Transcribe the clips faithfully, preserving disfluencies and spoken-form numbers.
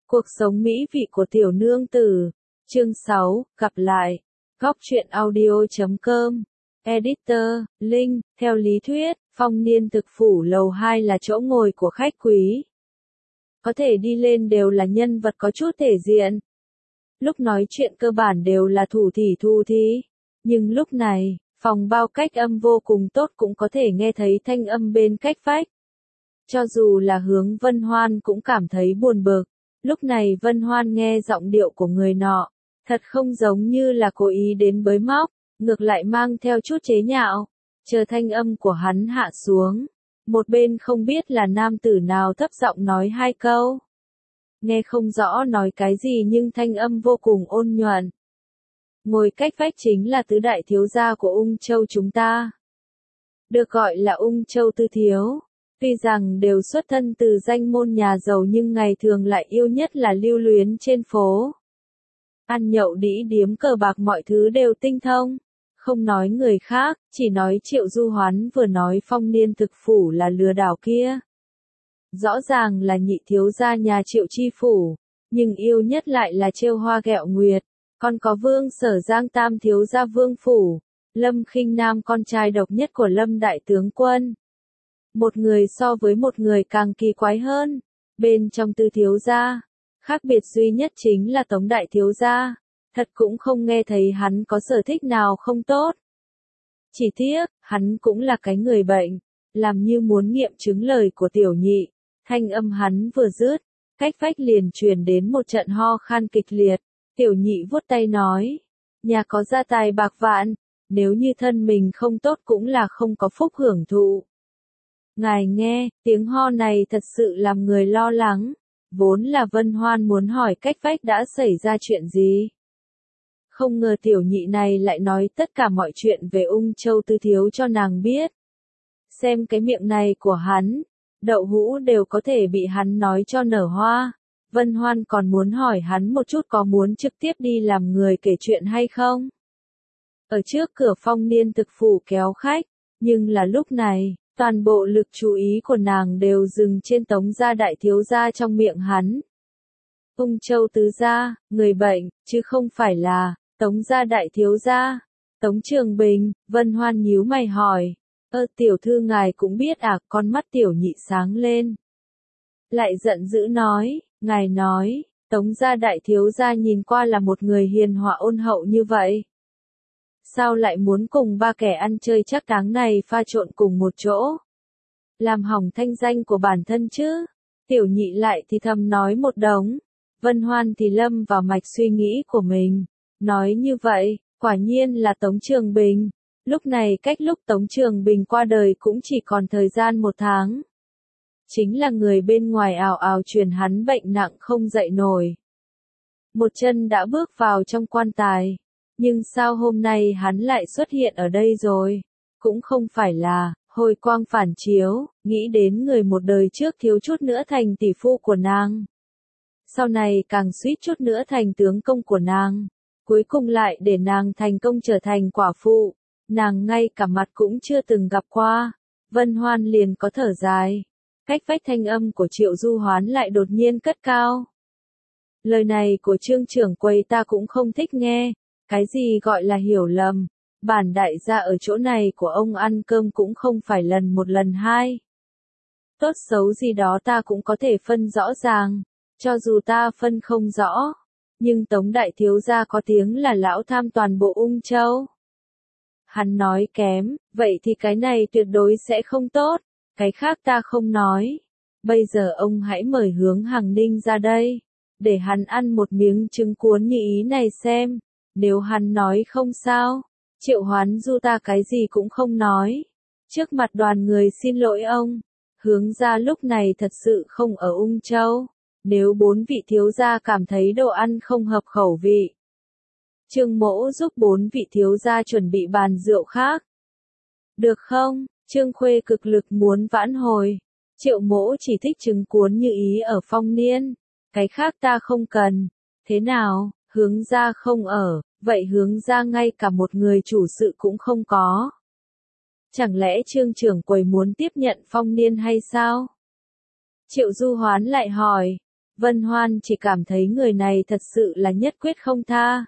Cuộc sống mỹ vị của tiểu nương tử. Chương sáu, gặp lại. Góc truyện audio chấm com. Editor, Linh, theo lý thuyết, phong niên thực phủ lầu hai là chỗ ngồi của khách quý. Có thể đi lên đều là nhân vật có chút thể diện. Lúc nói chuyện cơ bản đều là thủ thỉ thu thí. Nhưng lúc này, phòng bao cách âm vô cùng tốt cũng có thể nghe thấy thanh âm bên cách vách. Cho dù là Hướng Vân Hoan cũng cảm thấy buồn bực. Lúc này Vân Hoan nghe giọng điệu của người nọ, thật không giống như là cố ý đến bới móc, ngược lại mang theo chút chế nhạo. Chờ thanh âm của hắn hạ xuống, một bên không biết là nam tử nào thấp giọng nói hai câu. Nghe không rõ nói cái gì nhưng thanh âm vô cùng ôn nhuận. Ngồi cách vách chính là tứ đại thiếu gia của Ung Châu chúng ta. Được gọi là Ung Châu Tư Thiếu. Tuy rằng đều xuất thân từ danh môn nhà giàu nhưng ngày thường lại yêu nhất là lưu luyến trên phố. Ăn nhậu đĩ điếm cờ bạc mọi thứ đều tinh thông. Không nói người khác, chỉ nói Triệu Du Hoán vừa nói phong niên thực phủ là lừa đảo kia. Rõ ràng là nhị thiếu gia nhà Triệu chi phủ, nhưng yêu nhất lại là trêu hoa ghẹo nguyệt. Còn có Vương Sở Giang tam thiếu gia Vương phủ, Lâm Khinh Nam con trai độc nhất của Lâm đại tướng quân. Một người so với một người càng kỳ quái hơn. Bên trong tư thiếu gia, khác biệt duy nhất chính là Tống đại thiếu gia. Thật cũng không nghe thấy hắn có sở thích nào không tốt. Chỉ tiếc, hắn cũng là cái người bệnh, làm như muốn nghiệm chứng lời của tiểu nhị. Thanh âm hắn vừa dứt, cách vách liền truyền đến một trận ho khan kịch liệt. Tiểu nhị vuốt tay nói, nhà có gia tài bạc vạn, nếu như thân mình không tốt cũng là không có phúc hưởng thụ. Ngài nghe, tiếng ho này thật sự làm người lo lắng. Vốn là Vân Hoan muốn hỏi cách vách đã xảy ra chuyện gì. Không ngờ tiểu nhị này lại nói tất cả mọi chuyện về Ung Châu Tư Thiếu cho nàng biết. Xem cái miệng này của hắn, đậu hũ đều có thể bị hắn nói cho nở hoa. Vân Hoan còn muốn hỏi hắn một chút có muốn trực tiếp đi làm người kể chuyện hay không. Ở trước cửa phong niên thực phủ kéo khách, nhưng là lúc này, toàn bộ lực chú ý của nàng đều dừng trên Tống gia đại thiếu gia trong miệng hắn. Ung Châu tứ gia, người bệnh, chứ không phải là Tống gia đại thiếu gia. Tống Trường Bình, Vân Hoan nhíu mày hỏi, ơ tiểu thư ngài cũng biết à, con mắt tiểu nhị sáng lên. Lại giận dữ nói, ngài nói, Tống gia đại thiếu gia nhìn qua là một người hiền hòa ôn hậu như vậy. Sao lại muốn cùng ba kẻ ăn chơi chắc táng này pha trộn cùng một chỗ? Làm hỏng thanh danh của bản thân chứ? Tiểu nhị lại thì thầm nói một đống. Vân Hoan thì lâm vào mạch suy nghĩ của mình. Nói như vậy, quả nhiên là Tống Trường Bình. Lúc này cách lúc Tống Trường Bình qua đời cũng chỉ còn thời gian một tháng. Chính là người bên ngoài ào ào truyền hắn bệnh nặng không dậy nổi. Một chân đã bước vào trong quan tài. Nhưng sao hôm nay hắn lại xuất hiện ở đây rồi? Cũng không phải là, hồi quang phản chiếu, nghĩ đến người một đời trước thiếu chút nữa thành tỷ phu của nàng. Sau này càng suýt chút nữa thành tướng công của nàng. Cuối cùng lại để nàng thành công trở thành quả phụ. Nàng ngay cả mặt cũng chưa từng gặp qua. Vân Hoan liền có thở dài. Cách vách thanh âm của Triệu Du Hoán lại đột nhiên cất cao. Lời này của Trương trưởng quầy ta cũng không thích nghe. Cái gì gọi là hiểu lầm, bản đại gia ở chỗ này của ông ăn cơm cũng không phải lần một lần hai. Tốt xấu gì đó ta cũng có thể phân rõ ràng, cho dù ta phân không rõ, nhưng Tống đại thiếu gia có tiếng là lão tham toàn bộ Ung Châu. Hắn nói kém, vậy thì cái này tuyệt đối sẽ không tốt, cái khác ta không nói. Bây giờ ông hãy mời Hướng Hằng Ninh ra đây, để hắn ăn một miếng trứng cuốn như ý này xem. Nếu hắn nói không sao, Triệu Hoán Du ta cái gì cũng không nói. Trước mặt đoàn người xin lỗi ông. Hướng gia lúc này thật sự không ở Ung Châu. Nếu bốn vị thiếu gia cảm thấy đồ ăn không hợp khẩu vị, Trương Mỗ giúp bốn vị thiếu gia chuẩn bị bàn rượu khác. Được không? Trương Khuê cực lực muốn vãn hồi. Triệu Mỗ chỉ thích trứng cuốn như ý ở phong niên. Cái khác ta không cần. Thế nào? Hướng gia không ở. Vậy hướng ra ngay cả một người chủ sự cũng không có. Chẳng lẽ Trương trưởng quầy muốn tiếp nhận phong niên hay sao? Triệu Du Hoán lại hỏi. Vân Hoan chỉ cảm thấy người này thật sự là nhất quyết không tha.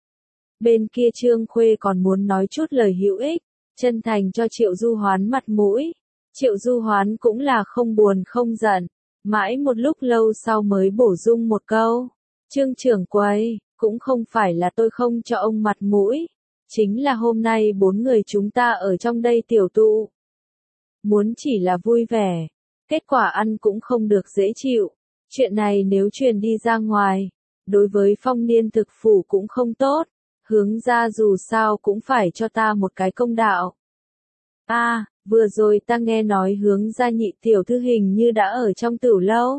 Bên kia Trương Khuê còn muốn nói chút lời hữu ích, chân thành cho Triệu Du Hoán mặt mũi. Triệu Du Hoán cũng là không buồn không giận, mãi một lúc lâu sau mới bổ sung một câu. Trương trưởng quầy, cũng không phải là tôi không cho ông mặt mũi, chính là hôm nay bốn người chúng ta ở trong đây tiểu tụ. Muốn chỉ là vui vẻ, kết quả ăn cũng không được dễ chịu. Chuyện này nếu truyền đi ra ngoài, đối với Phong Niên thực phủ cũng không tốt, hướng ra dù sao cũng phải cho ta một cái công đạo. A, à, vừa rồi ta nghe nói hướng ra nhị tiểu thư hình như đã ở trong tửu lâu.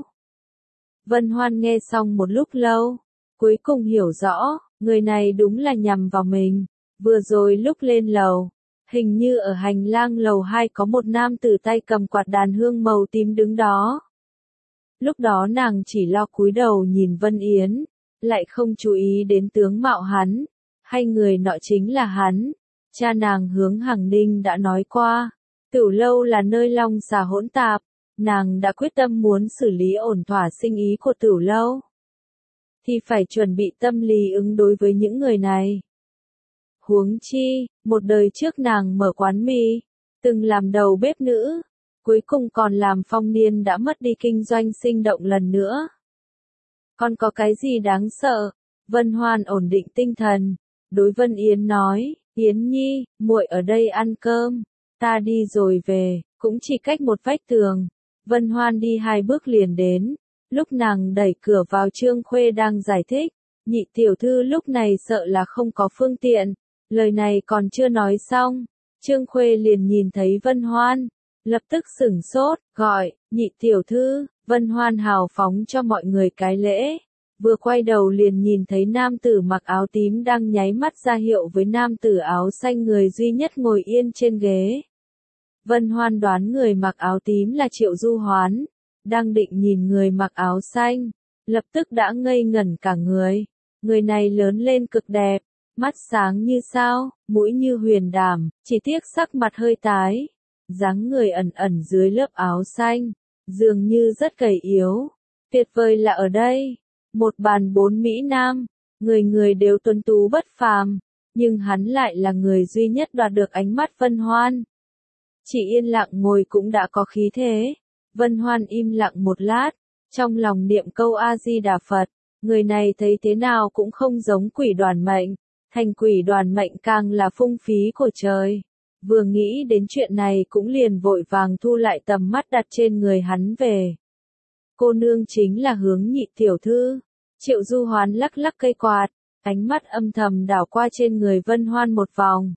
Vân Hoan nghe xong một lúc lâu, cuối cùng hiểu rõ, người này đúng là nhằm vào mình. Vừa rồi lúc lên lầu, hình như ở hành lang lầu hai có một nam tử tay cầm quạt đàn hương màu tím đứng đó. Lúc đó nàng chỉ lo cúi đầu nhìn Vân Yến, lại không chú ý đến tướng mạo hắn, hay người nọ chính là hắn. Cha nàng Hướng Hằng Ninh đã nói qua, tửu lâu là nơi long xà hỗn tạp, nàng đã quyết tâm muốn xử lý ổn thỏa sinh ý của tửu lâu. Thì phải chuẩn bị tâm lý ứng đối với những người này. Huống chi, một đời trước nàng mở quán mì, từng làm đầu bếp nữ, cuối cùng còn làm Phong Niên đã mất đi kinh doanh sinh động lần nữa. Còn có cái gì đáng sợ? Vân Hoan ổn định tinh thần, đối Vân Yến nói, Yến Nhi, muội ở đây ăn cơm, ta đi rồi về, cũng chỉ cách một vách tường. Vân Hoan đi hai bước liền đến, lúc nàng đẩy cửa vào Trương Khuê đang giải thích, nhị tiểu thư lúc này sợ là không có phương tiện, lời này còn chưa nói xong, Trương Khuê liền nhìn thấy Vân Hoan, lập tức sửng sốt, gọi, nhị tiểu thư. Vân Hoan hào phóng cho mọi người cái lễ, vừa quay đầu liền nhìn thấy nam tử mặc áo tím đang nháy mắt ra hiệu với nam tử áo xanh người duy nhất ngồi yên trên ghế. Vân Hoan đoán người mặc áo tím là Triệu Du Hoán, đang định nhìn người mặc áo xanh, lập tức đã ngây ngẩn cả người. Người này lớn lên cực đẹp, mắt sáng như sao, mũi như huyền đàm, chỉ tiếc sắc mặt hơi tái, dáng người ẩn ẩn dưới lớp áo xanh, dường như rất gầy yếu. Tuyệt vời là ở đây, một bàn bốn mỹ nam, người người đều tuấn tú bất phàm, nhưng hắn lại là người duy nhất đoạt được ánh mắt Vân Hoan. Chỉ yên lặng ngồi cũng đã có khí thế. Vân Hoan im lặng một lát, trong lòng niệm câu A-di-đà Phật, người này thấy thế nào cũng không giống quỷ đoàn mệnh, thành quỷ đoàn mệnh càng là phung phí của trời. Vừa nghĩ đến chuyện này cũng liền vội vàng thu lại tầm mắt đặt trên người hắn về. Cô nương chính là Hướng nhị tiểu thư. Triệu Du Hoán lắc lắc cây quạt, ánh mắt âm thầm đảo qua trên người Vân Hoan một vòng.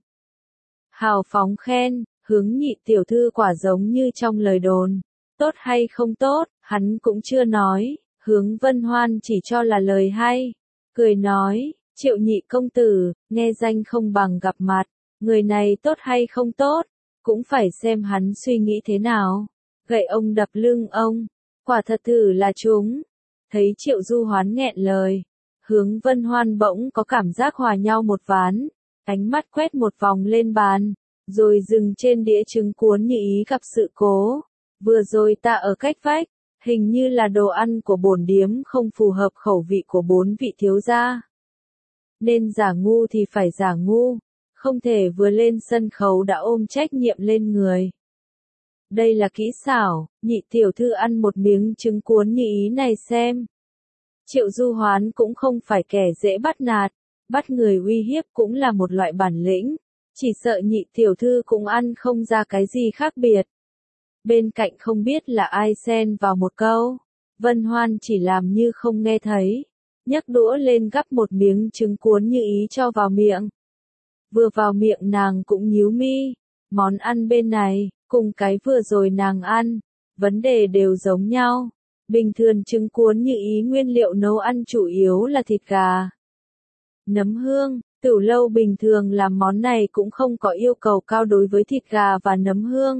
Hào phóng khen, Hướng nhị tiểu thư quả giống như trong lời đồn. Tốt hay không tốt, hắn cũng chưa nói, Hướng Vân Hoan chỉ cho là lời hay. Cười nói, Triệu nhị công tử, nghe danh không bằng gặp mặt, người này tốt hay không tốt, cũng phải xem hắn suy nghĩ thế nào. Gậy ông đập lưng ông, quả thật thử là chúng. Thấy Triệu Du Hoán nghẹn lời, Hướng Vân Hoan bỗng có cảm giác hòa nhau một ván, ánh mắt quét một vòng lên bàn, rồi dừng trên đĩa trứng cuốn như ý gặp sự cố. Vừa rồi ta ở cách vách, hình như là đồ ăn của bổn điếm không phù hợp khẩu vị của bốn vị thiếu gia. Nên giả ngu thì phải giả ngu, không thể vừa lên sân khấu đã ôm trách nhiệm lên người. Đây là kỹ xảo, nhị tiểu thư ăn một miếng trứng cuốn như ý này xem. Triệu Du Hoán cũng không phải kẻ dễ bắt nạt, bắt người uy hiếp cũng là một loại bản lĩnh, chỉ sợ nhị tiểu thư cũng ăn không ra cái gì khác biệt. Bên cạnh không biết là ai xen vào một câu, Vân Hoan chỉ làm như không nghe thấy, nhấc đũa lên gắp một miếng trứng cuốn như ý cho vào miệng. Vừa vào miệng nàng cũng nhíu mi, món ăn bên này, cùng cái vừa rồi nàng ăn, vấn đề đều giống nhau. Bình thường trứng cuốn như ý nguyên liệu nấu ăn chủ yếu là thịt gà, nấm hương, tửu lâu bình thường làm món này cũng không có yêu cầu cao đối với thịt gà và nấm hương.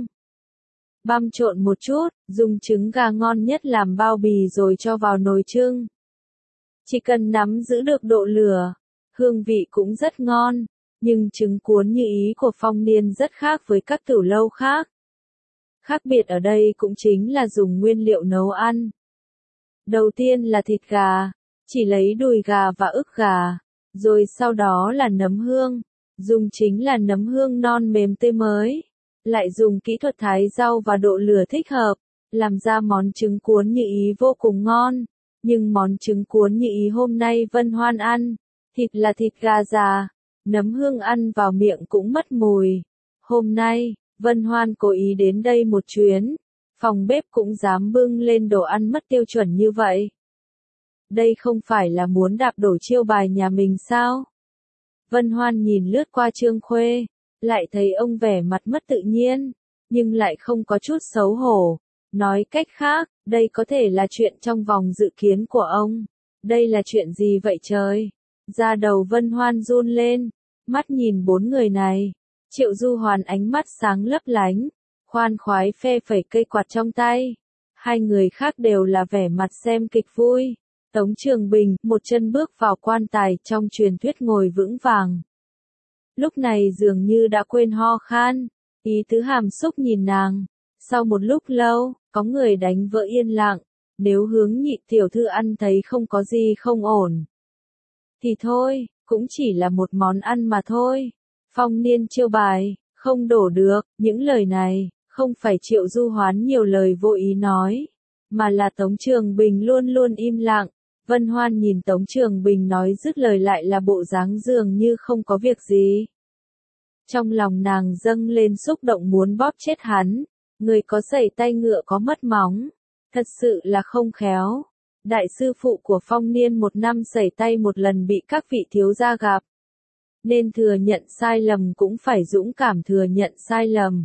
Băm trộn một chút, dùng trứng gà ngon nhất làm bao bì rồi cho vào nồi trưng. Chỉ cần nắm giữ được độ lửa, hương vị cũng rất ngon, nhưng trứng cuốn như ý của Phong Niên rất khác với các tửu lâu khác. Khác biệt ở đây cũng chính là dùng nguyên liệu nấu ăn. Đầu tiên là thịt gà, chỉ lấy đùi gà và ức gà, rồi sau đó là nấm hương, dùng chính là nấm hương non mềm tươi mới, lại dùng kỹ thuật thái rau và độ lửa thích hợp, làm ra món trứng cuốn như ý vô cùng ngon. Nhưng món trứng cuốn như ý hôm nay Vân Hoan ăn, thịt là thịt gà già, nấm hương ăn vào miệng cũng mất mùi. Hôm nay, Vân Hoan cố ý đến đây một chuyến, phòng bếp cũng dám bưng lên đồ ăn mất tiêu chuẩn như vậy. Đây không phải là muốn đạp đổ chiêu bài nhà mình sao? Vân Hoan nhìn lướt qua Trương Khuê, lại thấy ông vẻ mặt mất tự nhiên, nhưng lại không có chút xấu hổ. Nói cách khác, đây có thể là chuyện trong vòng dự kiến của ông. Đây là chuyện gì vậy trời? Da đầu Vân Hoan run lên, mắt nhìn bốn người này. Triệu Du Hoán ánh mắt sáng lấp lánh, khoan khoái phe phẩy cây quạt trong tay. Hai người khác đều là vẻ mặt xem kịch vui. Tống Trường Bình, một chân bước vào quan tài trong truyền thuyết ngồi vững vàng. Lúc này dường như đã quên ho khan, ý tứ hàm xúc nhìn nàng. Sau một lúc lâu, có người đánh vỡ yên lặng, nếu Hướng Nhị tiểu thư ăn thấy không có gì không ổn, thì thôi, cũng chỉ là một món ăn mà thôi. Phong niên chiêu bài, không đổ được, những lời này, không phải Triệu Du Hoán nhiều lời vô ý nói, mà là Tống Trường Bình luôn luôn im lặng. Vân Hoan nhìn Tống Trường Bình nói dứt lời lại là bộ dáng dường như không có việc gì. Trong lòng nàng dâng lên xúc động muốn bóp chết hắn. Người có sẩy tay ngựa có mất móng, thật sự là không khéo. Đại sư phụ của Phong Niên một năm sẩy tay một lần bị các vị thiếu gia gặp, nên thừa nhận sai lầm cũng phải dũng cảm thừa nhận sai lầm.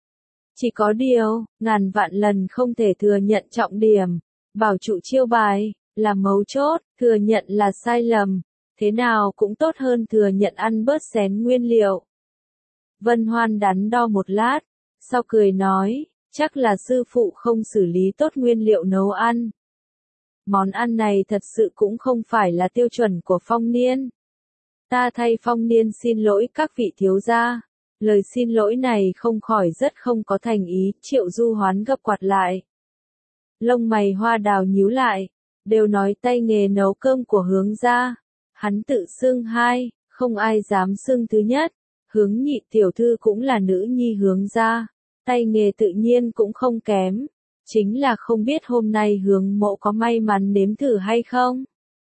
Chỉ có điều, ngàn vạn lần không thể thừa nhận trọng điểm, bảo trụ chiêu bài, là mấu chốt, thừa nhận là sai lầm, thế nào cũng tốt hơn thừa nhận ăn bớt xén nguyên liệu. Vân Hoan đắn đo một lát, sau cười nói, chắc là sư phụ không xử lý tốt nguyên liệu nấu ăn. Món ăn này thật sự cũng không phải là tiêu chuẩn của Phong Niên. Ta thay Phong Niên xin lỗi các vị thiếu gia. Lời xin lỗi này không khỏi rất không có thành ý. Triệu Du Hoán gập quạt lại. Lông mày hoa đào nhíu lại, đều nói tay nghề nấu cơm của Hướng gia. Hắn tự xưng hai, không ai dám xưng thứ nhất. Hướng Nhị tiểu thư cũng là nữ nhi Hướng gia, tay nghề tự nhiên cũng không kém. Chính là không biết hôm nay Hướng mộ có may mắn nếm thử hay không.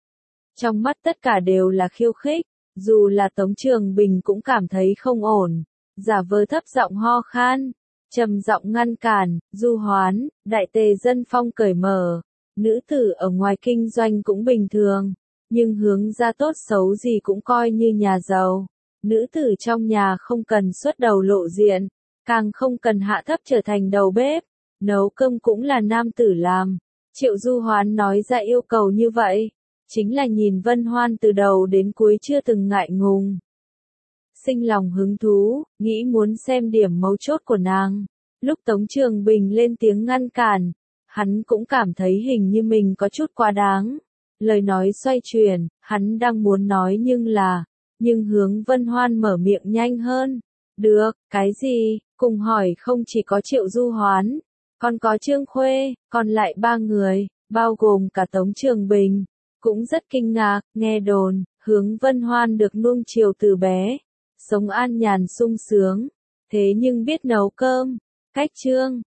Trong mắt tất cả đều là khiêu khích, dù là Tống Trường Bình cũng cảm thấy không ổn, giả vờ thấp giọng ho khan, trầm giọng ngăn cản. Du Hoán, đại tề dân phong cởi mở, nữ tử ở ngoài kinh doanh cũng bình thường, nhưng Hướng gia tốt xấu gì cũng coi như nhà giàu. Nữ tử trong nhà không cần xuất đầu lộ diện, càng không cần hạ thấp trở thành đầu bếp, nấu cơm cũng là nam tử làm. Triệu Du Hoán nói ra yêu cầu như vậy, chính là nhìn Vân Hoan từ đầu đến cuối chưa từng ngại ngùng. Sinh lòng hứng thú, nghĩ muốn xem điểm mấu chốt của nàng. Lúc Tống Trường Bình lên tiếng ngăn cản, hắn cũng cảm thấy hình như mình có chút quá đáng. Lời nói xoay chuyển, hắn đang muốn nói nhưng là, nhưng Hướng Vân Hoan mở miệng nhanh hơn. Được, cái gì? Cùng hỏi không chỉ có Triệu Du Hoán, còn có Trương Khuê, còn lại ba người, bao gồm cả Tống Trường Bình, cũng rất kinh ngạc. Nghe đồn, Hướng Vân Hoan được nuông chiều từ bé, sống an nhàn sung sướng, thế nhưng biết nấu cơm, cách Trương